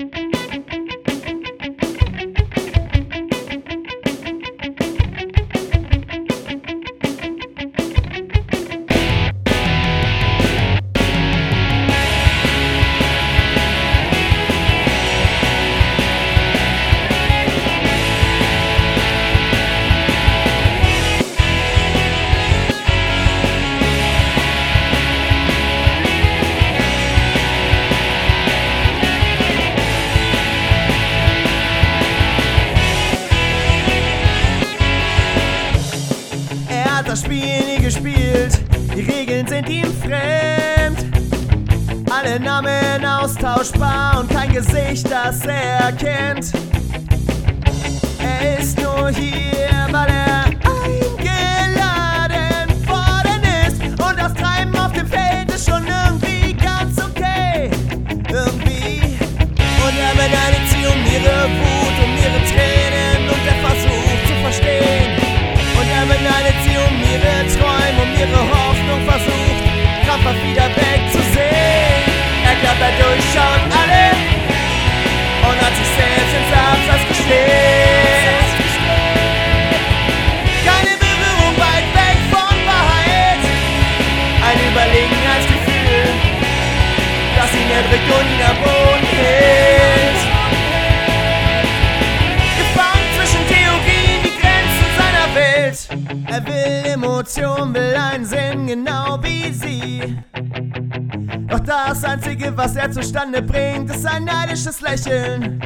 Das Spiel nie gespielt, die Regeln sind ihm fremd. Alle Namen austauschbar und kein Gesicht, das er kennt. Er ist nur hier, weil er eingeladen worden ist. Und das Treiben auf dem Feld ist schon irgendwie ganz okay. Irgendwie. Und er beneidet sie um ihre Wut, um ihre Tränen und er versucht zu verstehen. Und er beneidet sie um ihre Träume, um ihre Hoffnung, versucht krampfhaft wieder wegzusehen. Er klappert durch, schaut alle und hat sich selbst ins Abseits gestellt. Keine Berührung, weit weg von Wahrheit. Ein Überlegenheitsgefühl, das ihn erdrückt und ihn am Boden hält. Gefangen zwischen Theorien, die Grenzen seiner Welt. Er will Emotionen, will einen Sinn, genau wie sie. Doch das Einzige, was er zustande bringt, ist ein neidisches Lächeln.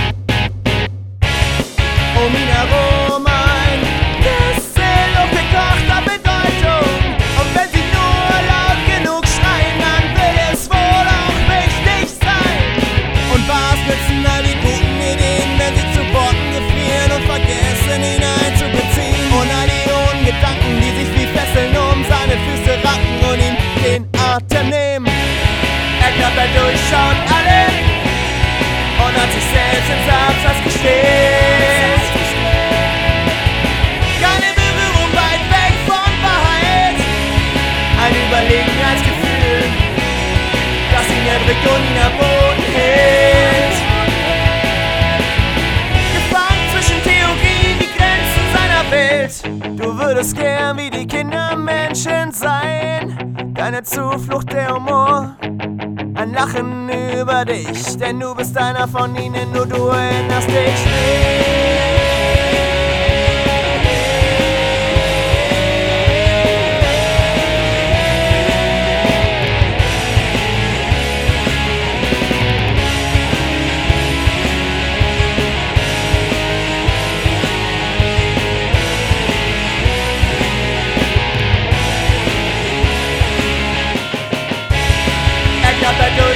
Um ihn herum ein Kessel hochgekochter Bedeutung. Und wenn sie nur laut genug schreien, dann will es wohl auch wichtig sein. Und was nützen all die guten Ideen, wenn sie zu Worten gefrieren und vergessen, ihn einzubeziehen? Und all die Gedanken, die sich wie Fesseln um seine Füße racken und ihm den Atem nehmen. Er klappert durch, schaut alle und hat sich selbst ins Abseits gestellt. Keine Berührung, weit weg von Wahrheit. Ein Überlegenheitsgefühl, das ihn erdrückt und ihn am Boden hält. Gefangen zwischen Theorien, die Grenzen seiner Welt. Du würdest gern wie die Kinder Menschen sein. Deine Zuflucht der Humor, ein Lachen über dich, denn du bist einer von ihnen, nur du erinnerst dich nicht. Er klappert